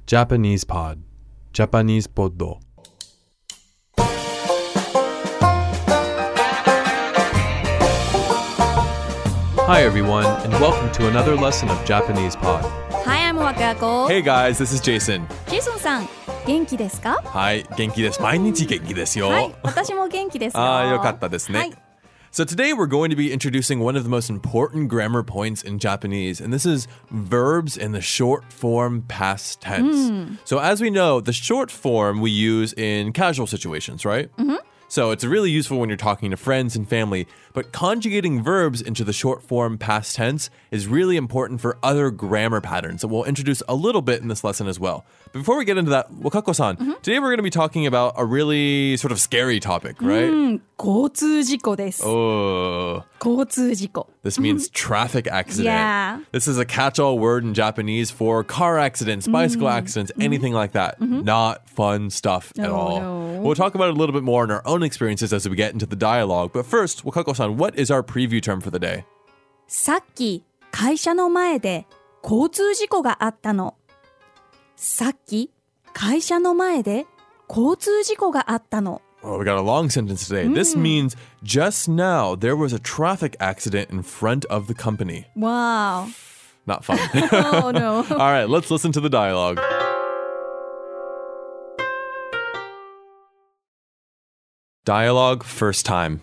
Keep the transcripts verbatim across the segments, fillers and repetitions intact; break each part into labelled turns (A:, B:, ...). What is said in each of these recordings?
A: Japanese Pod Japanese Pod Hi everyone, and welcome to another lesson of Japanese Pod.
B: Hi, I'm Wakako.
A: Hey guys, this is Jason.
B: Jason さん、元気ですか？
A: はい、元気です。毎日元気ですよ。
B: はい、私も元気ですよ。
A: あー、よかったですね。
B: はい。
A: So today we're going to be introducing one of the most important grammar points in Japanese, and this is verbs in the short form past tense.
B: Mm.
A: So as we know, the short form we use in casual situations, right?
B: Mm-hmm.
A: So it's really useful when you're talking to friends and family, but conjugating verbs into the short form past tense is really important for other grammar patterns that we'll introduce a little bit in this lesson as well. But before we get into that, Wakako-san,
B: mm-hmm.
A: today we're going to be talking about a really sort of scary topic, right?
B: うん、交通事故です。
A: Oh,
B: 交通事故。
A: this means traffic accident.
B: Yeah.
A: This is a catch-all word in Japanese for car accidents, bicycle accidents, anything like that. Not fun stuff at
B: No,
A: all.
B: no.
A: We'll talk about it a little bit more in our own experiences as we get into the dialogue. But first, Wakako-san, what is our preview term for the day?
B: さっき会社の前で交通事故があったの。さっき会社の前で交通事故があったの。
A: Oh, we got a long sentence today. This means just now there was a traffic accident in front of the company.
B: Wow.
A: Not fun.
B: Oh no.
A: All right, let's listen to the dialogue. Dialogue first time.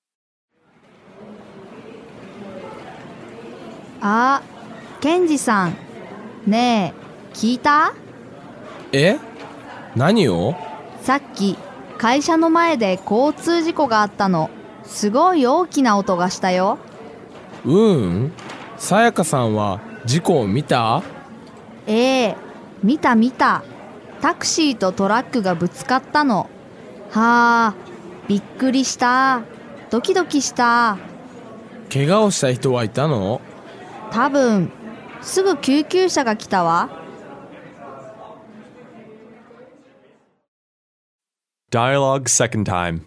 C: あ、ケンジさん。ねえ、聞いた？
D: え？何を？
C: さっき会社の前で交通事故があったの。すごい大きな音がしたよ。
D: うーん。さやかさんは事故を見た？
C: ええ、見た見た。タクシーとトラックがぶつかったの。はあ、びっくりした。ドキドキした。
D: 怪我をした人はいたの？
C: 多分、すぐ救急車が来たわ。
A: Dialogue second time.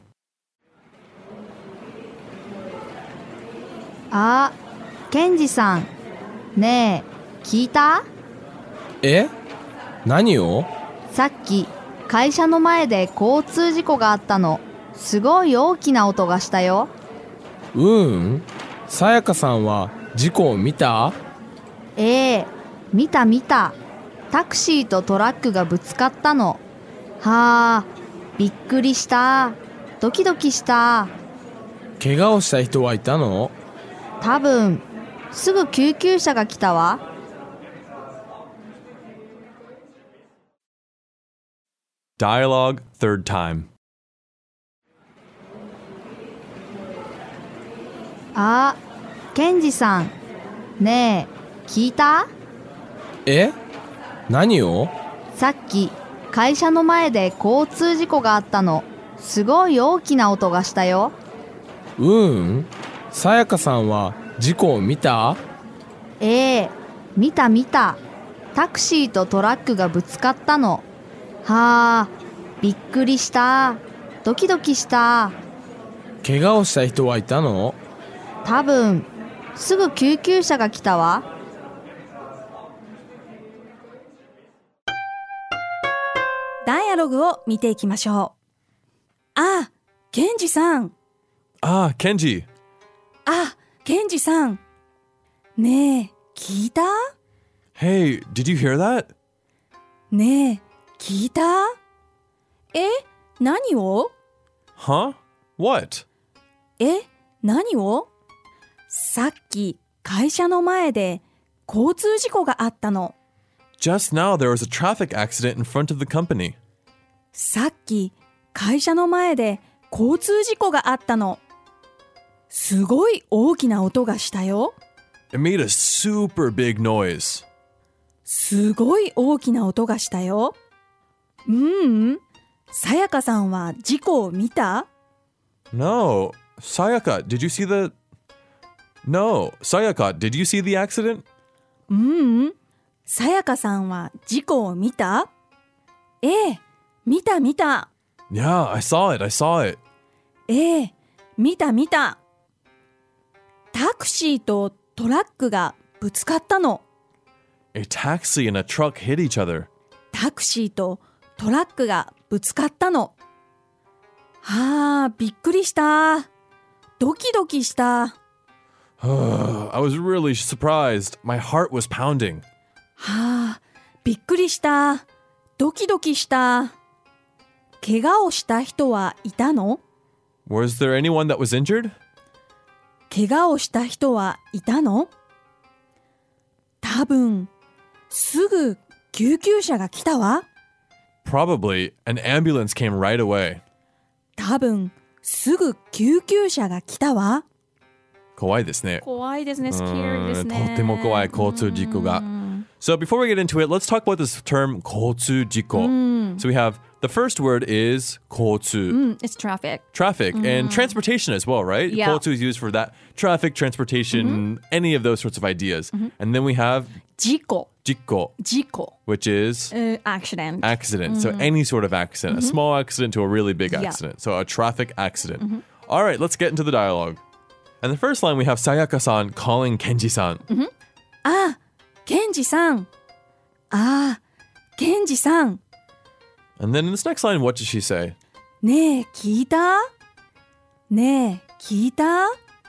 C: あ、ケンジさん。ねえ、聞いた？
D: え？何を？
C: さっき会社の前で交通事故があったの。すごい大きな音がしたよ。
D: うーん。さやかさんは事故を見た？
C: ええ、見た見た。タクシーとトラックがぶつかったの。はあ、びっくりした。ドキドキした。
D: 怪我をした人はいたの？
C: 多分、すぐ救急車が来たわ。
A: Dialogue third time.
C: あ、ケンジさん。ねえ、聞いた？
D: え？何を？
C: さっき会社の前で交通事故があったの。すごい大きな音がしたよ。
D: うーん。さやかさんは事故を見た？
C: ええ、見た見た。タクシーとトラックがぶつかったの。はあ、びっくりした。ドキドキした。
D: 怪我をした人はいたの？
C: 多分、すぐ救急車が来たわ。
B: ダイアログを見ていきましょう。あ、ケンジさん。
A: Ah, Kenji.
B: あ、ケンジさん。ねえ、聞いた？
A: Hey, did you hear that?
B: ねえ、聞いた？え、何を？
A: Huh? What?
B: え、何を？さっき会社の前で交通事故があったの。
A: Just now there was a traffic accident in front of the company.
B: さっき会社の前で交通事故があったの。すごい大きな音がしたよ。
A: It made a super big noise.
B: すごい大きな音がしたよ。ううん。さやかさんは事故を見た？
A: No. Sayaka, did you see the... No. Sayaka, did you see the accident?
B: ううん。さやかさんは事故を見た？ええ、見た見た。
A: Yeah, I saw it. I saw it.
B: ええ、見た見た。タクシーとトラックがぶつかったの。
A: A taxi and a truck hit each other.
B: タクシーとトラックがぶつかったの。はあ、びっくりした。ドキドキした。
A: I was really surprised. My heart was pounding.
B: はあ、びっくりした。ドキドキした。怪我をした人はいたの？
A: Was there anyone that was injured?
B: 怪我をした人はいたの？多分、すぐ救急車が来たわ。
A: Probably an ambulance came right away.
B: 多分、すぐ救急車が来たわ。
A: 怖いですね。
B: 怖いですね。scary ですね。
A: とても怖い交通事故が。So before we get into it, let's talk about this term 交通事故. So we have the first word is 交通.
B: Mm, it's traffic.
A: Traffic and transportation as well, right?
B: Yeah.
A: 交通 is used for that. Traffic, transportation, any of those sorts of ideas. And then we have
B: 事故。
A: 事故,
B: 事故。
A: which is
B: Uh, accident.
A: accident. So any sort of accident, a small accident to a really big
B: Yeah.
A: accident. So a traffic accident. All right, let's get into the dialogue. And the first line we have Sayaka-san calling Kenji-san.
B: あ、ケンジさん。あ、ケンジさん。
A: And then in this next line, what does she say?
B: ねえ、聞いた？ねえ、聞いた？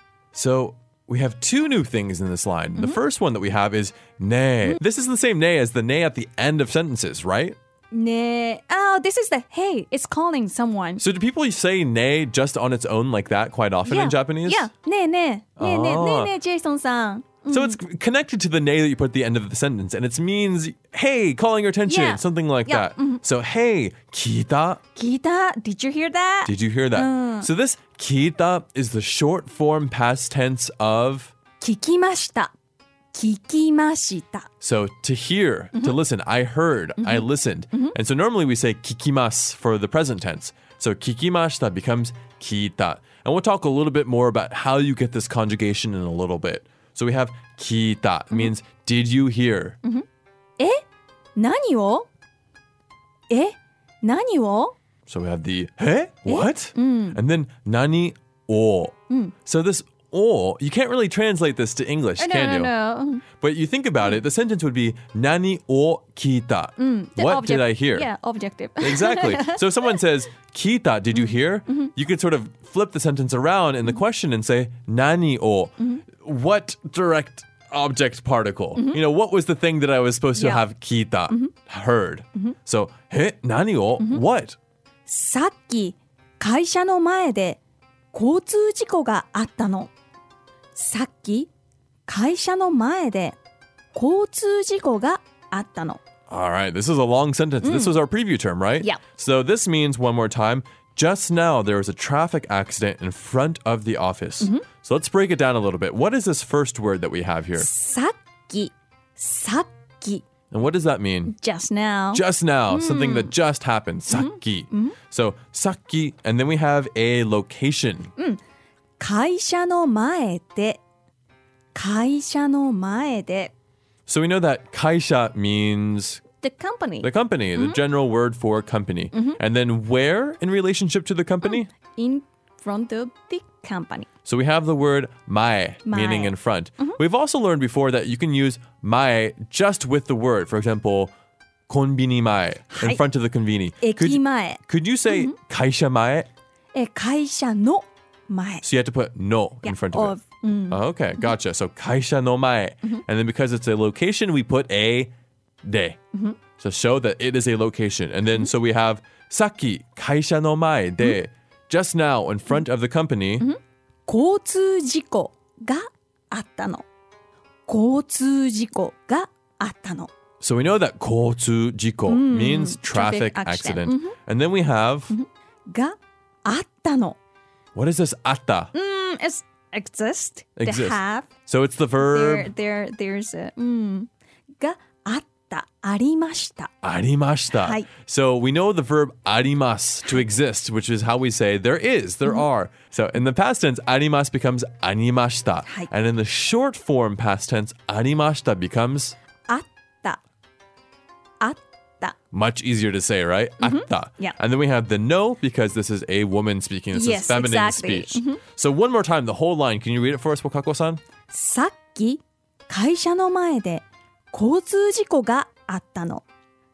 A: So we have two new things in this line. The first one that we have is ne. This is the same ne as the ne at the end of sentences, right?
B: ねえ、oh, this is the, hey, it's calling someone.
A: So do people say ne just on its own like that quite often
B: yeah.
A: in Japanese?
B: Yeah. ねえねえ、ねえねえ、ねえ
A: Ah.
B: ねえ、ジェイソンさん。
A: So it's connected to the ne that you put at the end of the sentence, and it means, hey, calling your attention,
B: Yeah.
A: something like
B: Yeah.
A: that. So, hey, kita,
B: 聞いた？ Did you hear that?
A: did you hear that? So this kita is the short form past tense of,
B: 聞きました。聞きました。
A: so to hear, to listen. I heard, I listened. And so normally we say kikimasu for the present tense. So kikimashita becomes kita. And we'll talk a little bit more about how you get this conjugation in a little bit. So we have kita. It means, did you hear?
B: え？何を？え？何を？
A: So we have the he, what? And then nani o. So this o, you can't really translate this to English,
B: No,
A: can
B: no,
A: you?
B: no.
A: But you think about it, the sentence would be nani o kita.
B: The
A: What
B: object-
A: did I hear?
B: Yeah, objective.
A: Exactly. So if someone says kita, did you hear? You could sort of flip the sentence around in the question and say nani o. What direct object particle? You know, what was the thing that I was supposed to
B: Yeah.
A: have kita, heard? So, he, nani o, what?
B: さっき会社の前で交通事故があったの。さっき会社の前で交通事故があったの。
A: All right, this is a long sentence. This was our preview term, right?
B: Yeah.
A: So this means, one more time, just now there was a traffic accident in front of the office. So let's break it down a little bit. What is this first word that we have here?
B: さっき、さっき、
A: And what does that mean?
B: just now.
A: Just now, something that just happened. Saki. So saki, and then we have a location.
B: 会社の前で、会社の前で、
A: So we know that kaisha means
B: the company.
A: the company, the general word for company. And then where in relationship to the company?
B: in front of the company.
A: So we have the word mae, meaning
B: Mae.
A: in front. We've also learned before that you can use mae just with the word. For example, konbini mae, in
B: Hai.
A: front of the conveni.
B: 駅
A: Could,
B: 前、
A: could you say kaisha mae?
B: え会社の前。
A: So you have to put no in
B: Yeah,
A: front of,
B: of,
A: it. Oh, okay, gotcha. So kaisha no mae. And then because it's a location, we put a de. So show that it is a location. And then so we have saki kaisha no mae de. Just now in front of the company.
B: 交通事故があったの。交通事故があったの。
A: So we know that 交通事故 means traffic,
B: traffic
A: accident.
B: accident.
A: And then we have,
B: があったの。
A: what is this atta?
B: Mm, it's exist.
A: Exist.
B: They have.
A: So it's the
B: There,
A: verb
B: there, there's a, うん。があった。ありました。
A: arimashita.
B: Hai.
A: So we know the verb arimasu to exist, which is how we say there is, there are. So in the past tense, arimasu becomes animashita.
B: Hai.
A: And in the short form past tense, arimashita becomes
B: あった。あった。
A: much easier to say, right? Atta.
B: Yeah.
A: And then we have the no because this is a woman speaking. This
B: Yes,
A: is feminine
B: exactly.
A: speech. So one more time, the whole line. Can you read it for us, Wakako-san?
B: さっき会社の前で交通事故があったの。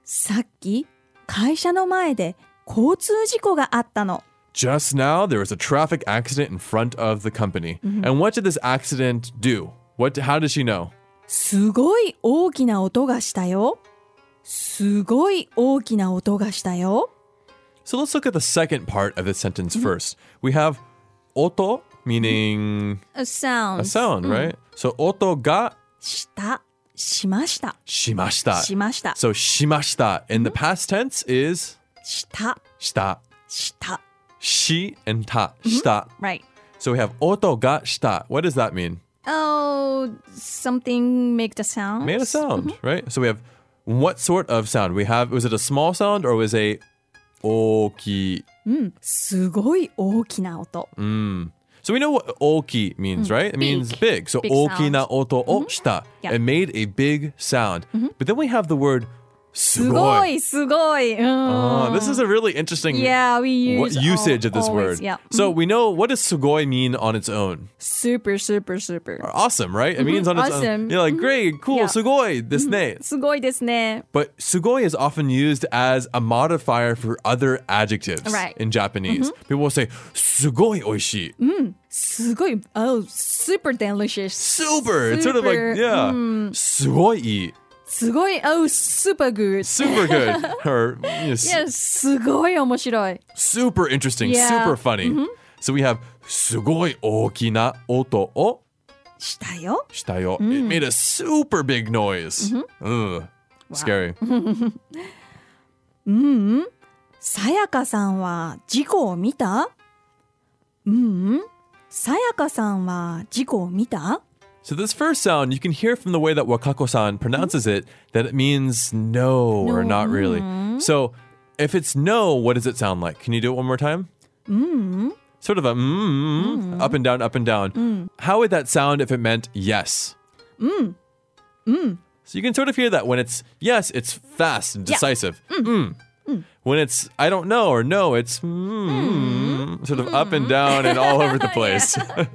B: さっき会社の前で交通事故があったの。
A: Just now, there was a traffic accident in front of the company. And what did this accident do? What? How does she know?
B: すごい大きな音がしたよ。すごい大きな音がしたよ。
A: So let's look at the second part of this sentence first. We have oto, meaning
B: A sound.
A: a sound, right? So oto ga
B: したしました
A: shimashita.
B: しました
A: So shimashita in the past tense is
B: した
A: shita.
B: した
A: Shi and ta. Shita.
B: Right.
A: So we have oto ga shita. What does that mean?
B: Oh, something make the sound.
A: Made a sound, right? So we have what sort of sound? We have, was it a small sound or was it a oki?
B: すごい大きな音。
A: So we know what oki means, right? It means big. So
B: Big
A: oki na
B: sound.
A: oto o shita.
B: Yeah.
A: It made a big sound. But then we have the word
B: すご
A: sugoi.
B: いすごい。うん
A: Oh, this is a really interesting
B: Yeah, we
A: what
B: use
A: usage of this
B: al- always,
A: word.
B: yeah.
A: So we know, what does sugoi mean on its own?
B: Super, super, super.
A: Awesome, right? It means on its own.
B: Awesome.
A: You're like, great, cool,
B: Yeah.
A: sugoi, this ne.
B: すごいですね。
A: But sugoi is often used as a modifier for other adjectives
B: Right.
A: in Japanese. People will say, sugoi oishii.
B: すごい、oh, super delicious.
A: Super. It's sort of like,
B: Super,
A: yeah. Sugoi ii.
B: すごい、oh, super good.
A: Super good. Or yes,
B: Yeah, すごい面白い。
A: super interesting,
B: Yeah.
A: super funny. So we have すごい大きな音を
B: したよ。
A: したよ. It made a super big noise. Ugh. Scary.
B: さやかさんは事故を見た？ううん。さやかさんは事故を見た？
A: So this first sound, you can hear from the way that Wakako-san pronounces it that it means no, or not really. So if it's no, what does it sound like? Can you do it one more time? Mm. Sort of a mm, up and down, up and down. How would that sound if it meant yes? Mm. Mm. So you can sort of hear that when it's yes, it's fast and decisive. Mm. When it's I don't know or no, it's mm, sort of up and down and all over the place.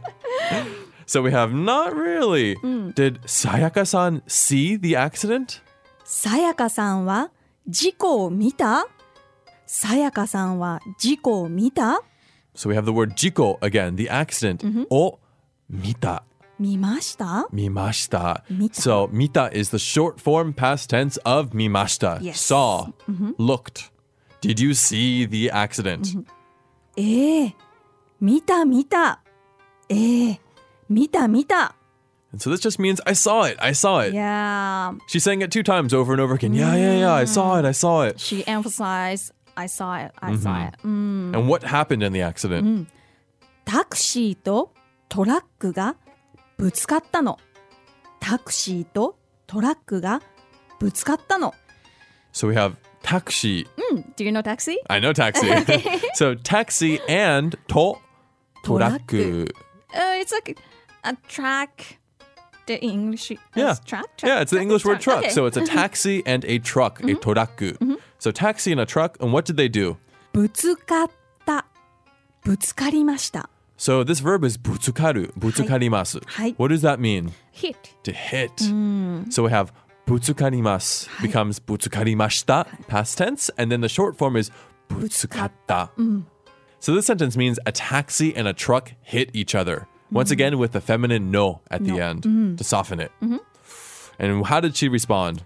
A: So we have not really. Did Sayaka-san see the accident?
B: さやかさんは事故を見た？さやかさんは事故を見た？
A: So we have the word jiko again, the accident. O mita,
B: 見ました？
A: mimashita.
B: Mita.
A: So mita is the short form past tense of mimashita.
B: Yes.
A: Saw, looked. Did you see the accident?
B: ええ、見た見た。ええ、見た見た。
A: And so this just means I saw it, I saw it.
B: Yeah,
A: She's saying it two times over and over again. Yeah, yeah, yeah, I saw it, I saw it.
B: she emphasized, I saw it, I saw it.
A: And what happened in the accident?
B: タクシーとトラックがぶつかったの。タクシーとトラックがぶつかったの。
A: So we have taxi.
B: Do you know taxi?
A: I know taxi. So taxi and to toraku.
B: Uh, it's like a track. The English
A: Yeah.
B: is track, track.
A: Yeah, it's the English word truck.
B: Okay.
A: So it's a taxi and a truck, a toraku. So taxi and a truck. And what did they do?
B: ぶつかった。ぶつかりました。
A: So this verb is butsukaru, butsukarimasu.
B: Hai.
A: What does that mean?
B: hit.
A: To hit. So we have butsukarimasu becomes butsukarimashita, past tense. And then the short form is butsukatta. So this sentence means a taxi and a truck hit each other. Once again, with the feminine no at the end to soften it. And how did she respond?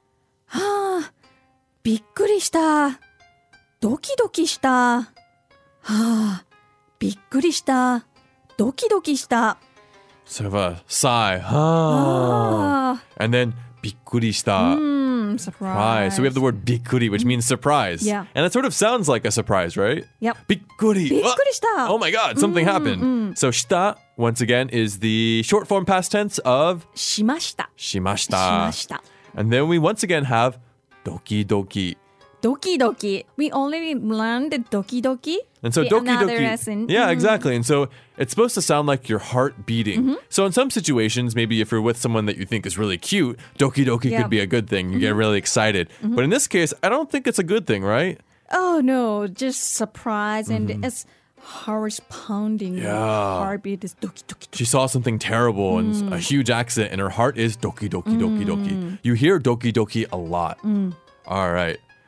B: びっくりした。ドキドキした。はあ、びっくりした。ドキドキした。
A: Sort of a sigh. Ah.
B: あ
A: And then びっくりした.
B: あ、うん、surprise.
A: Surprise. So we have the word びっくり, which means surprise.
B: Yeah.
A: And it sort of sounds like a surprise, right?
B: Yep.
A: びっくり.
B: びっくりした。
A: Oh my God, something happened. So した, once again, is the short form past tense of
B: しました。しま
A: shimashita.
B: した。
A: And then we once again have ドキドキ.
B: ドキドキ。We already learned the ドキドキ.
A: And so
B: The
A: doki
B: another
A: doki.
B: lesson.
A: Yeah,
B: Mhm.
A: exactly. And so it's supposed to sound like your heart beating. So in some situations, maybe if you're with someone that you think is really cute, doki doki
B: Yeah.
A: could be a good thing. You get really excited. But in this case, I don't think it's a good thing, right?
B: Oh no, just surprise and it's heart pounding.
A: Yeah.
B: Heartbeat is ドキドキドキ。
A: She saw something terrible and a huge accident, and her heart is doki doki doki doki. You hear doki doki a lot. All right.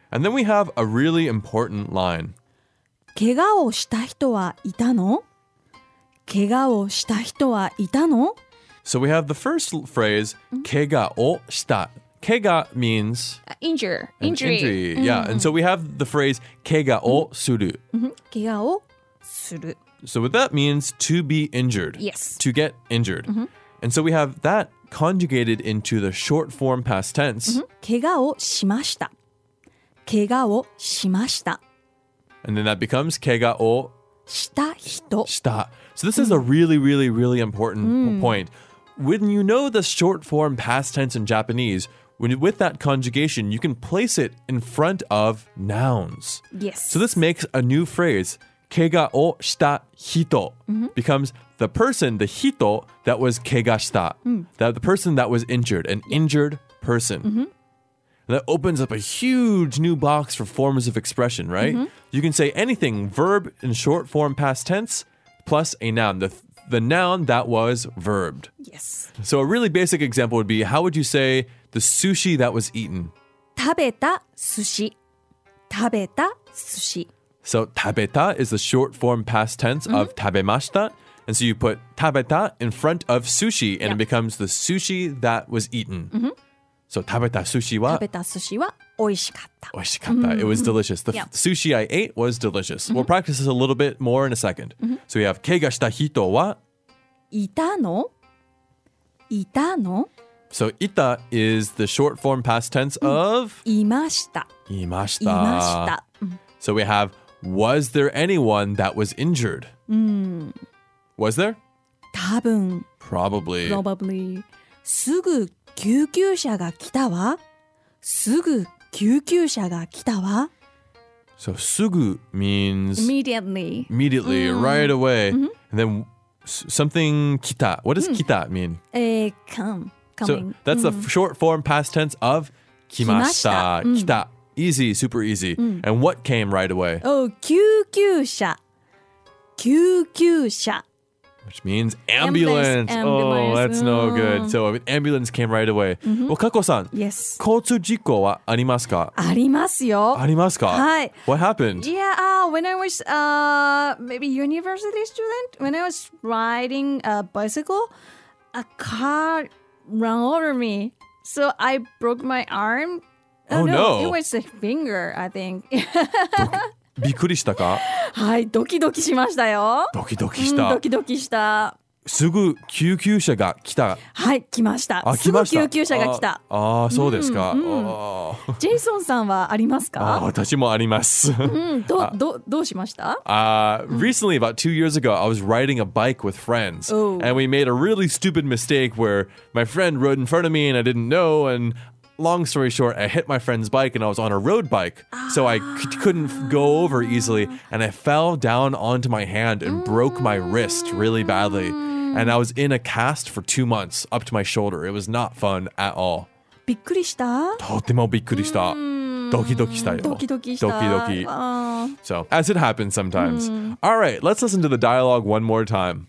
A: And then we have a really important line.
B: 怪我をした人はいたの？怪我をした人はいたの？
A: So we have the first phrase, 怪我をした. Kega means
B: Injure.
A: an injury. Yeah. And so we have the phrase 怪我をする.
B: 怪我をする。
A: So what that means, to be injured.
B: Yes.
A: To get injured. And so we have that conjugated into the short form past tense.
B: 怪我をしました。怪我をしました。
A: And then that becomes 怪我を
B: した人。
A: した. So this is a really, really, really important point. When you know the short form past tense in Japanese, when you, with that conjugation, you can place it in front of nouns.
B: Yes.
A: So this makes a new phrase. 怪我をした人 becomes the person, the hito that was 怪我した. That the person that was injured, an injured person. And that opens up a huge new box for forms of expression, right? You can say anything, verb in short form past tense, plus a noun. The, the noun that was verbed.
B: Yes.
A: So a really basic example would be, how would you say the sushi that was eaten?
B: 食べた寿司。食べた寿司。
A: So tabeta is the short form past tense of tabemashita. And so you put tabeta in front of sushi and it becomes the sushi that was eaten. So tabeta sushi wa
B: 食べた寿司は美味しかった。
A: oishikatta. It was delicious. The
B: Yeah.
A: sushi I ate was delicious. We'll practice this a little bit more in a second. So we have 怪我した人は
B: いたの？いたの？
A: So ita is the short form past tense of
B: いました。
A: imashita.
B: いました。
A: So we have, was there anyone that was injured? Was there?
B: 多分。
A: Probably.
B: Probably. すぐ救急車が来たわ。すぐ救急車が来たわ。
A: So sugu means
B: Immediately.
A: immediately, right away. And then s- something kita. What does kita mean?
B: えー、come.
A: So
B: Coming.
A: that's the f- short form past tense of kimashita.
B: Kimashita.
A: Kita. Easy, super easy. And what came right away?
B: Oh, 救急車。救急車。
A: Which means ambulance.
B: Ambulance,
A: Oh,
B: ambulance.
A: that's no good.
B: Mm.
A: So an ambulance came right away. Well, Kako-san,
B: Yes.
A: 交通事故はありますか？
B: ありますよ。
A: ありますか？
B: はい。
A: What happened?
B: Yeah, uh, when I was uh, maybe university student, when I was riding a bicycle, a car ran over me. So I broke my arm.
A: Oh, no.
B: It was a finger, I think.
A: びっくりしたか？
B: はい、ドキドキしましたよ。
A: ドキドキ
B: うん、
A: した。
B: ドキドキした。
A: すぐ救急車が来た。
B: はい、来ました。
A: あ、
B: すぐ
A: 来ました。
B: 救急車が来た。
A: ああ、そうですか。
B: うん
A: あー
B: ジェイソンさんはあります
A: あー、
B: か？
A: 私もあります。
B: うん、ど、ど、どうしました？
A: Uh, recently, about two years ago, I was riding a bike with friends.
B: Oh.
A: And we made a really stupid mistake where my friend rode in front of me and I didn't know. And long story short, I hit my friend's bike and I was on a road bike. So I c- couldn't go over easily. And I fell down onto my hand and broke my wrist really badly. And I was in a cast for two months up to my shoulder. It was not fun at all.
B: びっくりした？
A: とてもびっくりした。ドキドキしたよ。
B: ドキドキした。
A: ドキドキ。
B: あー
A: So, as it happens sometimes. All right, let's listen to the dialogue one more time.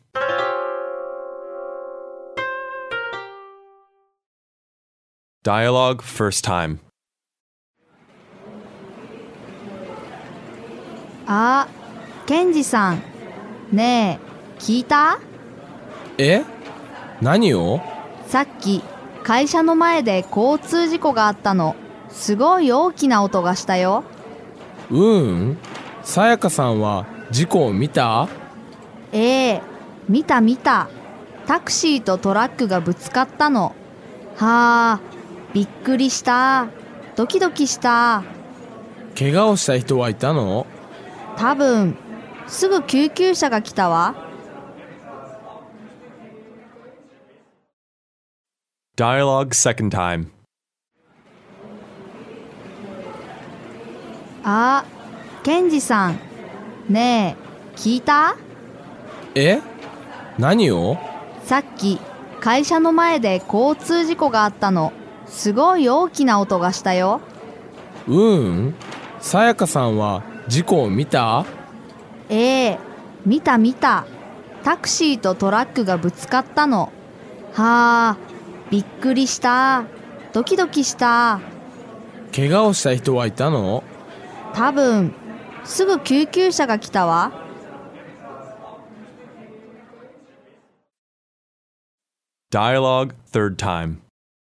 A: Dialogue first time.
C: あ、ケンジさん。ねえ、聞いた？
D: え？何を？
C: さっき会社の前で交通事故があったの。すごい大きな音がしたよ。
D: うーん。さやかさんは事故を見た？
C: ええ、見た見た。タクシーとトラックがぶつかったの。はあ、びっくりした。ドキドキした。
D: 怪我をした人はいたの？
C: 多分、すぐ救急車が来たわ。
A: Dialogue second time.
C: あ、ケンジさん。ねえ、聞いた？
D: え？何を？
C: さっき会社の前で交通事故があったの。すごい大きな音がしたよ。
D: うーん。さやかさんは事故を見た？
C: ええ、見た見た。タクシーとトラックがぶつかったの。はあ、びっくりした。ドキドキした。
D: 怪我をした人はいたの？
C: 多分、すぐ救急車が来たわ。
A: Dialogue third time.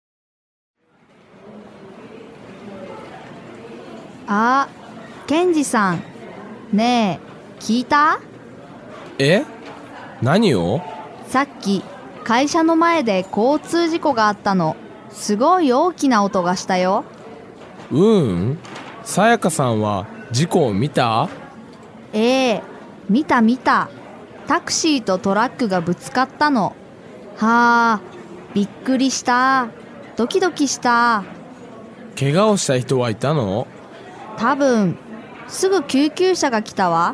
C: あ、ケンジさん。ねえ、聞いた？
D: え？何を？
C: さっき、会社の前で交通事故があったの。すごい大きな音がしたよ。
D: うーん。さやかさんは事故を見た？
C: ええ、見た見た。タクシーとトラックがぶつかったの。はあ、びっくりした。ドキドキした。
D: 怪我をした人はいたの？
C: 多分、すぐ救急車が来たわ。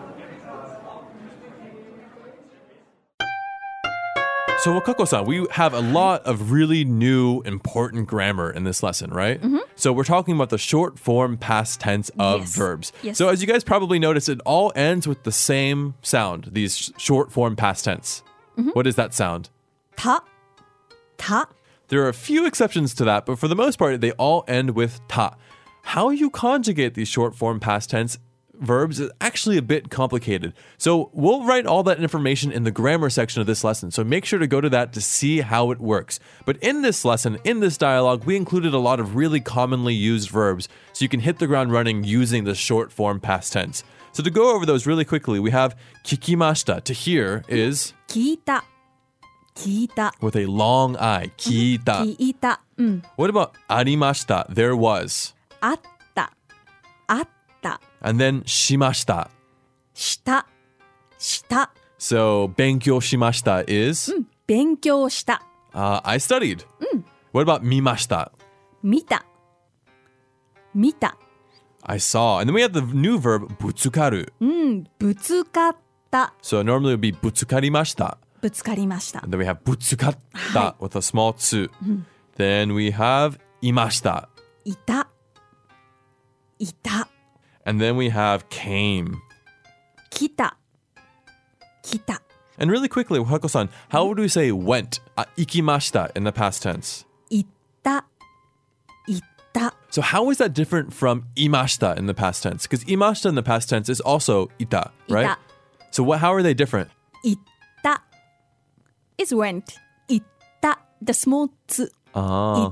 A: So, Wakako-san, we have a lot of really new, important grammar in this lesson, right? Mm-hmm. So, we're talking about the short form past tense of
B: Yes.
A: verbs.
B: Yes.
A: So, as you guys probably noticed, it all ends with the same sound, these sh- short form past tense. Mm-hmm. What is that sound?
B: た、た。
A: There are a few exceptions to that, but for the most part, they all end with ta. How you conjugate these short form past tense verbs is actually a bit complicated. So we'll write all that information in the grammar section of this lesson. So make sure to go to that to see how it works. But in this lesson, in this dialogue, we included a lot of really commonly used verbs so you can hit the ground running using the short form past tense. So to go over those really quickly, we have kikimashita. To hear is
B: 聞いた、聞いた、
A: with a long I. Kita.
B: 聞いた。うん。
A: What about arimashita? There was.
B: あった、あった。
A: And then shimashita.
B: した、した。
A: So 勉強しました is
B: 勉強した。
A: uh, I studied. What about mimashita?
B: 見た、見た。
A: I saw. And then we have the new verb ぶつかる.
B: うん、ぶつかった、
A: So normally it would be ぶつかりました.
B: ぶつかりました。
A: And then we have ぶつかった with a small tsu. Then we have いました.
B: いた、いた。
A: And then we have came.
B: 来た、来た。
A: And really quickly, Wakako-san, how would we say went? Uh, 行きました in the past tense.
B: 行った、行った。
A: So how is that different from いました in the past tense? Because いました in the past tense is also いた, right?
B: いた。
A: So what, how are they different?
B: 行った is went. 行った the small t. 行
A: Ah.
B: った、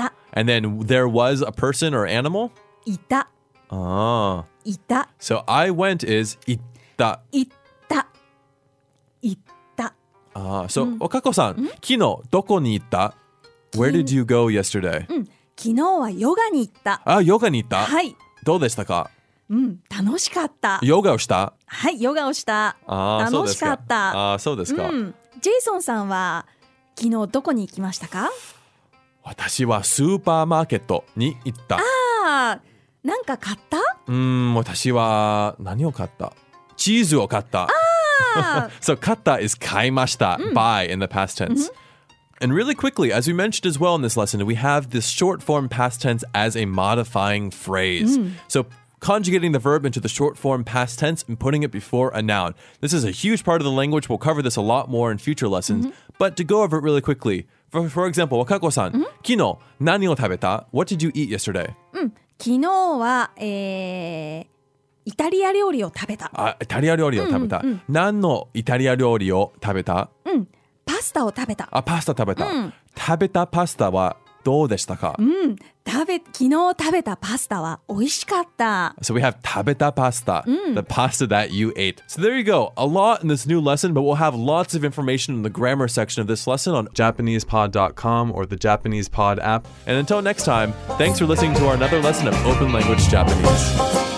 A: And then there was a person or animal?
B: いた、
A: Ah.
B: いた、
A: So I went is 行った.
B: 行った、行った。
A: Ah. So Wakako-san, 昨日どこに行った? Where did you go yesterday?
B: 昨日はヨガに行った。
A: Ah, ヨガに行った?
B: はい。
A: どうでしたか?
B: うん、楽しかった。
A: ヨガをした?
B: はい、ヨガをした。
A: Ah,
B: 楽しかった。
A: Ah, そうですか。
B: うん。ジェイソンさんは昨日どこに行きましたか？
A: 私はスーパーマーケットに行った。
B: ああ、なんか買った？
A: うーん、私は何を買った？チーズを買った。
B: あ
A: So 買った is 買いました、buy in the past tense. And really quickly, as we mentioned as well in this lesson, we have this short form past tense as a modifying phrase. So conjugating the verb into the short form past tense and putting it before a noun. This is a huge part of the language. We'll cover this a lot more in future lessons. But to go over it really quickly, for, for example, Wakako-san, 昨日何を食べた? What did you eat yesterday?
B: 昨日は、えー、イタリア料理を食べた。
A: あ、イタリア料理を食べた。何のイタリア料理を食べた?
B: うん、パスタを食べた。
A: あ、パスタ食べた。食べたパスタはどうでしたか?
B: うん、食べ昨日食べたパスタは美味しかった。
A: So we have 食べた pasta, the pasta that you ate. So there you go. A lot in this new lesson, but we'll have lots of information in the grammar section of this lesson on Japanese pod dot com or the Japanese Pod app. And until next time, thanks for listening to our another lesson of Open Language Japanese.